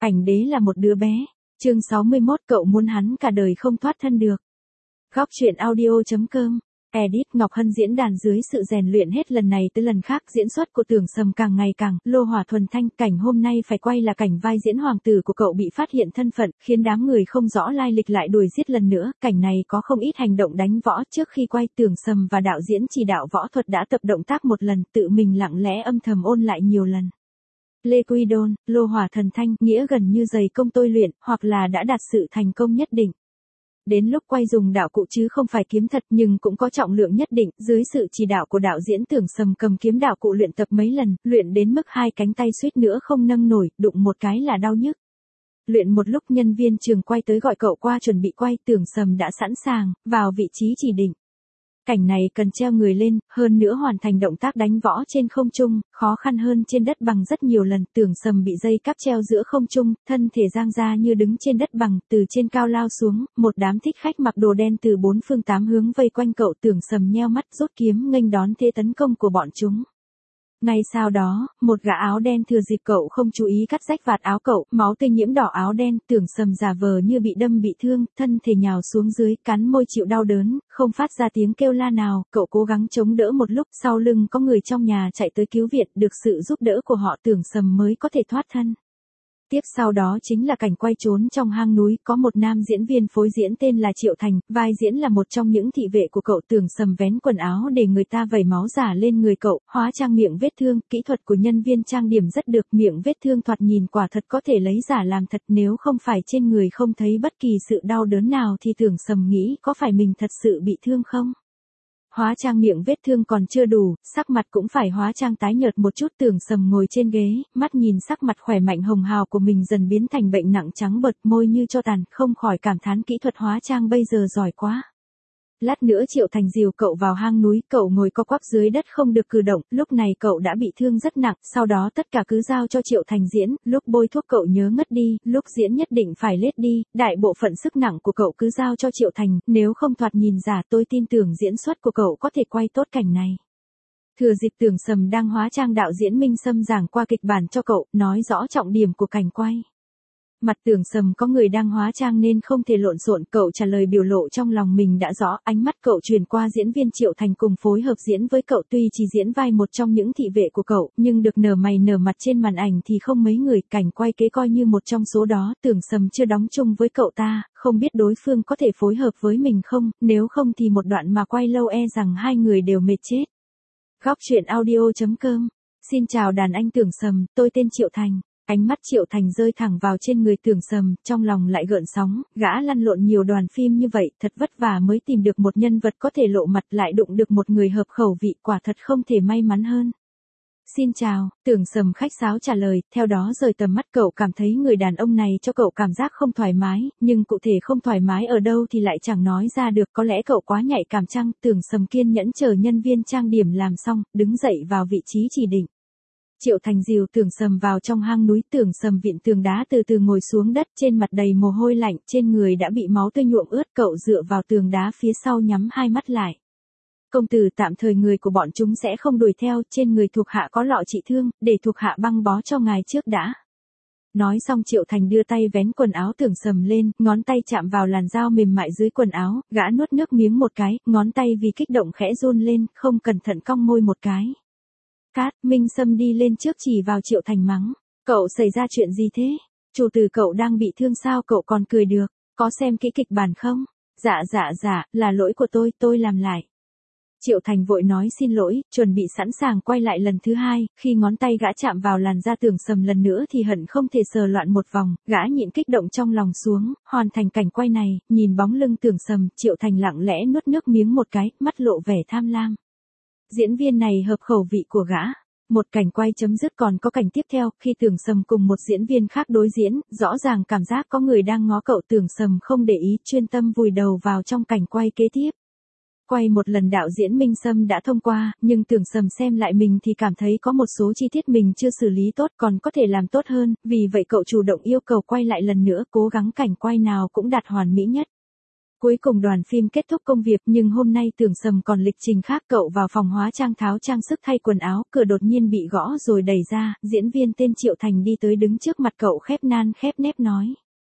Ảnh đế là một đứa bé. Chương 61 cậu muốn hắn cả đời không thoát thân được. Góc truyện audio.com. Edit Ngọc Hân diễn đàn dưới sự rèn luyện hết lần này tới lần khác, diễn xuất của Tưởng Sầm càng ngày càng lô hỏa thuần thanh. Cảnh hôm nay phải quay là cảnh vai diễn hoàng tử của cậu bị phát hiện thân phận, khiến đám người không rõ lai lịch lại đuổi giết lần nữa. Cảnh này có không ít hành động đánh võ. Trước khi quay, Tưởng Sầm và đạo diễn chỉ đạo võ thuật đã tập động tác một lần, tự mình lặng lẽ âm thầm ôn lại nhiều lần. Lê Quy Đôn, lô hỏa thần thanh, nghĩa gần như dày công tôi luyện, hoặc là đã đạt sự thành công nhất định. Đến lúc quay dùng đạo cụ chứ không phải kiếm thật, nhưng cũng có trọng lượng nhất định. Dưới sự chỉ đạo của đạo diễn, Tưởng Sầm cầm kiếm đạo cụ luyện tập mấy lần, luyện đến mức hai cánh tay suýt nữa không nâng nổi, đụng một cái là đau nhức. Luyện một lúc, nhân viên trường quay tới gọi cậu qua chuẩn bị quay. Tưởng Sầm đã sẵn sàng, vào vị trí chỉ định. Cảnh này cần treo người lên, hơn nữa hoàn thành động tác đánh võ trên không trung, khó khăn hơn trên đất bằng rất nhiều lần. Tưởng Sầm bị dây cáp treo giữa không trung, thân thể giang ra như đứng trên đất bằng, từ trên cao lao xuống, một đám thích khách mặc đồ đen từ bốn phương tám hướng vây quanh cậu. Tưởng Sầm nheo mắt rút kiếm nghênh đón thế tấn công của bọn chúng. Ngay sau đó, một gã áo đen thừa dịp cậu không chú ý cắt rách vạt áo cậu, máu tươi nhiễm đỏ áo đen. Tưởng Sầm giả vờ như bị đâm bị thương, thân thể nhào xuống dưới, cắn môi chịu đau đớn, không phát ra tiếng kêu la nào. Cậu cố gắng chống đỡ một lúc, sau lưng có người trong nhà chạy tới cứu viện, được sự giúp đỡ của họ Tưởng Sầm mới có thể thoát thân. Tiếp sau đó chính là cảnh quay trốn trong hang núi, có một nam diễn viên phối diễn tên là Triệu Thành, vai diễn là một trong những thị vệ của cậu. Tưởng Sầm vén quần áo để người ta vẩy máu giả lên người cậu, hóa trang miệng vết thương, kỹ thuật của nhân viên trang điểm rất được, miệng vết thương thoạt nhìn quả thật có thể lấy giả làm thật, nếu không phải trên người không thấy bất kỳ sự đau đớn nào thì Tưởng Sầm nghĩ có phải mình thật sự bị thương không? Hóa trang miệng vết thương còn chưa đủ, sắc mặt cũng phải hóa trang tái nhợt một chút. Tưởng Sầm ngồi trên ghế, mắt nhìn sắc mặt khỏe mạnh hồng hào của mình dần biến thành bệnh nặng trắng bệch, môi như tro tàn, không khỏi cảm thán kỹ thuật hóa trang bây giờ giỏi quá. Lát nữa Triệu Thành dìu cậu vào hang núi, cậu ngồi co quắp dưới đất không được cử động, lúc này cậu đã bị thương rất nặng, sau đó tất cả cứ giao cho Triệu Thành diễn, lúc bôi thuốc cậu nhớ ngất đi, lúc diễn nhất định phải lết đi, đại bộ phận sức nặng của cậu cứ giao cho Triệu Thành, nếu không thoạt nhìn giả. Tôi tin tưởng diễn xuất của cậu có thể quay tốt cảnh này. Thừa dịp Tưởng Sầm đang hóa trang, đạo diễn Minh Sâm giảng qua kịch bản cho cậu, nói rõ trọng điểm của cảnh quay. Mặt Tưởng Sầm có người đang hóa trang nên không thể lộn xộn, cậu trả lời biểu lộ trong lòng mình đã rõ, ánh mắt cậu truyền qua diễn viên Triệu Thành cùng phối hợp diễn với cậu. Tuy chỉ diễn vai một trong những thị vệ của cậu, nhưng được nở mày nở mặt trên màn ảnh thì không mấy người, cảnh quay kế coi như một trong số đó. Tưởng Sầm chưa đóng chung với cậu ta, không biết đối phương có thể phối hợp với mình không, nếu không thì một đoạn mà quay lâu e rằng hai người đều mệt chết. Góc truyện audio.com. Xin chào đàn anh Tưởng Sầm, tôi tên Triệu Thành. Ánh mắt Triệu Thành rơi thẳng vào trên người Tưởng Sầm, trong lòng lại gợn sóng, gã lăn lộn nhiều đoàn phim như vậy, thật vất vả mới tìm được một nhân vật có thể lộ mặt, lại đụng được một người hợp khẩu vị, quả thật không thể may mắn hơn. Xin chào, Tưởng Sầm khách sáo trả lời, theo đó rời tầm mắt. Cậu cảm thấy người đàn ông này cho cậu cảm giác không thoải mái, nhưng cụ thể không thoải mái ở đâu thì lại chẳng nói ra được, có lẽ cậu quá nhạy cảm chăng? Tưởng Sầm kiên nhẫn chờ nhân viên trang điểm làm xong, đứng dậy vào vị trí chỉ định. Triệu Thành dìu Tưởng Sầm vào trong hang núi. Tưởng Sầm vịn tường đá từ từ ngồi xuống đất, trên mặt đầy mồ hôi lạnh, trên người đã bị máu tươi nhuộm ướt. Cậu dựa vào tường đá phía sau nhắm hai mắt lại. Công tử, tạm thời người của bọn chúng sẽ không đuổi theo, trên người thuộc hạ có lọ trị thương, để thuộc hạ băng bó cho ngài trước đã. Nói xong Triệu Thành đưa tay vén quần áo Tưởng Sầm lên, ngón tay chạm vào làn dao mềm mại dưới quần áo, gã nuốt nước miếng một cái, ngón tay vì kích động khẽ run lên, không cẩn thận cong môi một cái. Cát, Minh Sâm đi lên trước chỉ vào Triệu Thành mắng. Cậu xảy ra chuyện gì thế? Chủ tử cậu đang bị thương sao cậu còn cười được? Có xem kỹ kịch bản không? Dạ, là lỗi của tôi làm lại. Triệu Thành vội nói xin lỗi, chuẩn bị sẵn sàng quay lại lần thứ hai, khi ngón tay gã chạm vào làn da Tưởng Sầm lần nữa thì hận không thể sờ loạn một vòng, gã nhịn kích động trong lòng xuống, hoàn thành cảnh quay này, nhìn bóng lưng Tưởng Sầm, Triệu Thành lặng lẽ nuốt nước miếng một cái, mắt lộ vẻ tham lam. Diễn viên này hợp khẩu vị của gã. Một cảnh quay chấm dứt, còn có cảnh tiếp theo, khi Tưởng Sầm cùng một diễn viên khác đối diễn, rõ ràng cảm giác có người đang ngó cậu. Tưởng Sầm không để ý, chuyên tâm vùi đầu vào trong cảnh quay kế tiếp. Quay một lần đạo diễn Minh Sâm đã thông qua, nhưng Tưởng Sầm xem lại mình thì cảm thấy có một số chi tiết mình chưa xử lý tốt, còn có thể làm tốt hơn, vì vậy cậu chủ động yêu cầu quay lại lần nữa, cố gắng cảnh quay nào cũng đạt hoàn mỹ nhất. Cuối cùng đoàn phim kết thúc công việc nhưng hôm nay Tưởng Sầm còn lịch trình khác. Cậu vào phòng hóa trang tháo trang sức thay quần áo, cửa đột nhiên bị gõ rồi đẩy ra, diễn viên tên Triệu Thành đi tới đứng trước mặt cậu khép năn khép nép nói.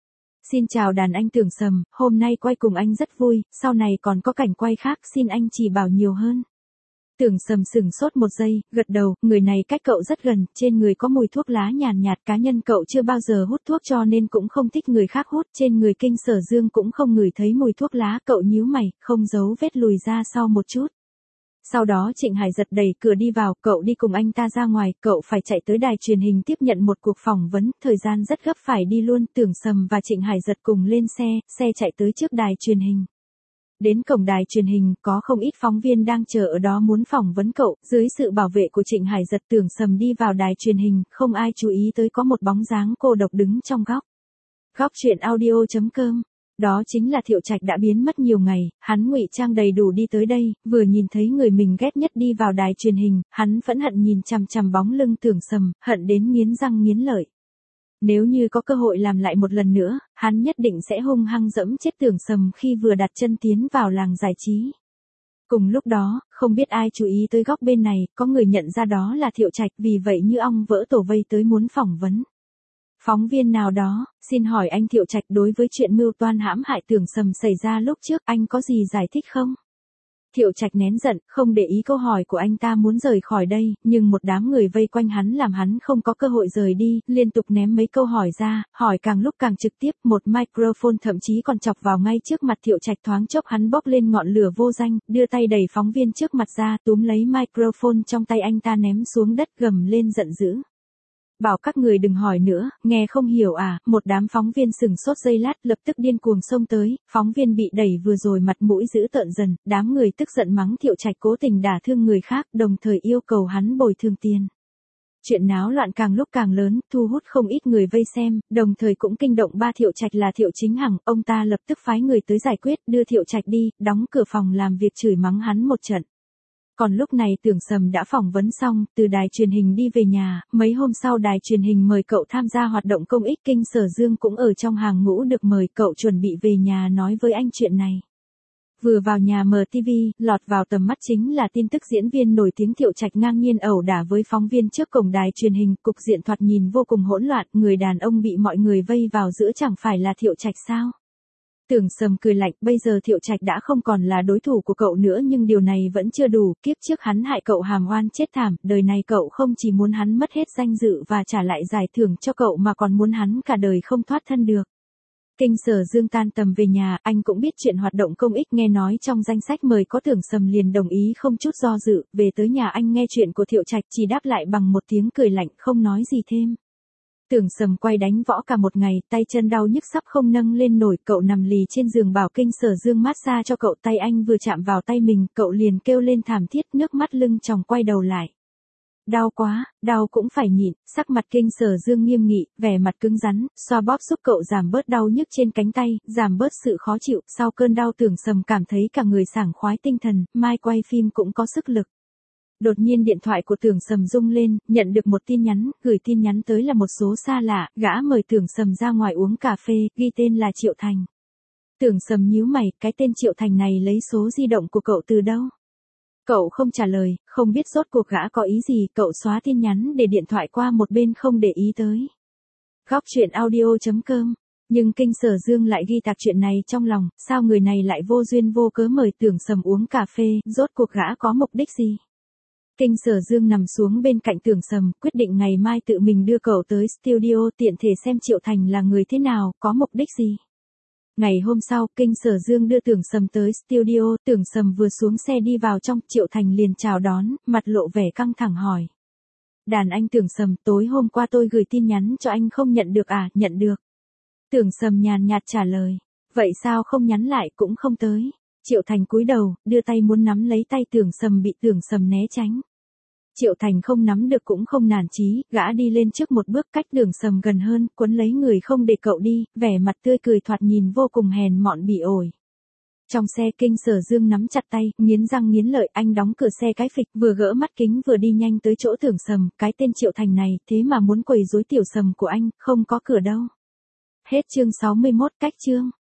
Xin chào đàn anh Tưởng Sầm, hôm nay quay cùng anh rất vui, sau này còn có cảnh quay khác xin anh chỉ bảo nhiều hơn. Tưởng Sầm sững sốt một giây, gật đầu, người này cách cậu rất gần, trên người có mùi thuốc lá nhàn nhạt, cá nhân cậu chưa bao giờ hút thuốc cho nên cũng không thích người khác hút, trên người Kinh Sở Dương cũng không ngửi thấy mùi thuốc lá, cậu nhíu mày, không giấu vết lùi ra sau một chút. Sau đó Trịnh Hải Giật đẩy cửa đi vào, cậu đi cùng anh ta ra ngoài, cậu phải chạy tới đài truyền hình tiếp nhận một cuộc phỏng vấn, thời gian rất gấp phải đi luôn, Tưởng Sầm và Trịnh Hải Giật cùng lên xe chạy tới trước đài truyền hình. Đến cổng đài truyền hình, có không ít phóng viên đang chờ ở đó muốn phỏng vấn cậu, dưới sự bảo vệ của Trịnh Hải Giật Tưởng Sầm đi vào đài truyền hình, không ai chú ý tới có một bóng dáng cô độc đứng trong góc. Góc truyện audio.com. Đó chính là Thiệu Trạch đã biến mất nhiều ngày, hắn ngụy trang đầy đủ đi tới đây, vừa nhìn thấy người mình ghét nhất đi vào đài truyền hình, hắn phẫn hận nhìn chằm chằm bóng lưng Tưởng Sầm, hận đến nghiến răng nghiến lợi. Nếu như có cơ hội làm lại một lần nữa, hắn nhất định sẽ hung hăng dẫm chết Tưởng Sầm khi vừa đặt chân tiến vào làng giải trí. Cùng lúc đó, không biết ai chú ý tới góc bên này, có người nhận ra đó là Thiệu Trạch, vì vậy như ong vỡ tổ vây tới muốn phỏng vấn. Phóng viên nào đó, xin hỏi anh Thiệu Trạch, đối với chuyện mưu toan hãm hại Tưởng Sầm xảy ra lúc trước, anh có gì giải thích không? Thiệu Trạch nén giận, không để ý câu hỏi của anh ta, muốn rời khỏi đây, nhưng một đám người vây quanh hắn làm hắn không có cơ hội rời đi, liên tục ném mấy câu hỏi ra, hỏi càng lúc càng trực tiếp, một microphone thậm chí còn chọc vào ngay trước mặt Thiệu Trạch, thoáng chốc hắn bốc lên ngọn lửa vô danh, đưa tay đẩy phóng viên trước mặt ra, túm lấy microphone trong tay anh ta ném xuống đất, gầm lên giận dữ. Bảo các người đừng hỏi nữa, nghe không hiểu à, một đám phóng viên sừng sốt giây lát, lập tức điên cuồng xông tới, phóng viên bị đẩy vừa rồi mặt mũi dữ tợn dần, đám người tức giận mắng Thiệu Trạch cố tình đả thương người khác, đồng thời yêu cầu hắn bồi thường tiền. Chuyện náo loạn càng lúc càng lớn, thu hút không ít người vây xem, đồng thời cũng kinh động ba Thiệu Trạch là Thiệu Chính Hằng, ông ta lập tức phái người tới giải quyết, đưa Thiệu Trạch đi, đóng cửa phòng làm việc chửi mắng hắn một trận. Còn lúc này Tưởng Sầm đã phỏng vấn xong, từ đài truyền hình đi về nhà, mấy hôm sau đài truyền hình mời cậu tham gia hoạt động công ích, Kinh Sở Dương cũng ở trong hàng ngũ được mời, cậu chuẩn bị về nhà nói với anh chuyện này. Vừa vào nhà mở TV, lọt vào tầm mắt chính là tin tức diễn viên nổi tiếng Thiệu Trạch ngang nhiên ẩu đả với phóng viên trước cổng đài truyền hình, cục diện thoạt nhìn vô cùng hỗn loạn, người đàn ông bị mọi người vây vào giữa chẳng phải là Thiệu Trạch sao? Tưởng Sầm cười lạnh, bây giờ Thiệu Trạch đã không còn là đối thủ của cậu nữa, nhưng điều này vẫn chưa đủ, kiếp trước hắn hại cậu hàm oan chết thảm, đời này cậu không chỉ muốn hắn mất hết danh dự và trả lại giải thưởng cho cậu mà còn muốn hắn cả đời không thoát thân được. Kinh Sở Dương tan tầm về nhà, anh cũng biết chuyện hoạt động công ích, nghe nói trong danh sách mời có Tưởng Sầm liền đồng ý không chút do dự, về tới nhà anh nghe chuyện của Thiệu Trạch chỉ đáp lại bằng một tiếng cười lạnh, không nói gì thêm. Tưởng Sầm quay đánh võ cả một ngày, tay chân đau nhức sắp không nâng lên nổi, cậu nằm lì trên giường bảo Kinh Sở Dương massage cho cậu, tay anh vừa chạm vào tay mình, cậu liền kêu lên thảm thiết, nước mắt lưng tròng, quay đầu lại. Đau quá, đau cũng phải nhịn, sắc mặt Kinh Sở Dương nghiêm nghị, vẻ mặt cứng rắn, xoa bóp giúp cậu giảm bớt đau nhức trên cánh tay, giảm bớt sự khó chịu, sau cơn đau Tưởng Sầm cảm thấy cả người sảng khoái tinh thần, mai quay phim cũng có sức lực. Đột nhiên điện thoại của Tưởng Sầm rung lên, nhận được một tin nhắn, gửi tin nhắn tới là một số xa lạ, gã mời Tưởng Sầm ra ngoài uống cà phê, ghi tên là Triệu Thành. Tưởng Sầm nhíu mày, cái tên Triệu Thành này lấy số di động của cậu từ đâu? Cậu không trả lời, không biết rốt cuộc gã có ý gì, cậu xóa tin nhắn để điện thoại qua một bên không để ý tới. Góc truyện audio.com. Nhưng Kinh Sở Dương lại ghi tạc chuyện này trong lòng, sao người này lại vô duyên vô cớ mời Tưởng Sầm uống cà phê, rốt cuộc gã có mục đích gì? Kinh Sở Dương nằm xuống bên cạnh Tưởng Sầm, quyết định ngày mai tự mình đưa cậu tới studio, tiện thể xem Triệu Thành là người thế nào, có mục đích gì. Ngày hôm sau, Kinh Sở Dương đưa Tưởng Sầm tới studio, Tưởng Sầm vừa xuống xe đi vào trong, Triệu Thành liền chào đón, mặt lộ vẻ căng thẳng hỏi. Đàn anh Tưởng Sầm, tối hôm qua tôi gửi tin nhắn cho anh không nhận được à? Nhận được. Tưởng Sầm nhàn nhạt trả lời. Vậy sao không nhắn lại, cũng không tới. Triệu Thành cúi đầu, đưa tay muốn nắm lấy tay Tưởng Sầm, bị Tưởng Sầm né tránh. Triệu Thành không nắm được cũng không nản chí, gã đi lên trước một bước cách Tưởng Sầm gần hơn, quấn lấy người không để cậu đi, vẻ mặt tươi cười thoạt nhìn vô cùng hèn mọn bỉ ổi. Trong xe Kinh Sở Dương nắm chặt tay, nghiến răng nghiến lợi, anh đóng cửa xe cái phịch, vừa gỡ mắt kính vừa đi nhanh tới chỗ Tưởng Sầm, cái tên Triệu Thành này, thế mà muốn quấy rối Tiểu Sầm của anh, không có cửa đâu. Hết chương 61, cách chương.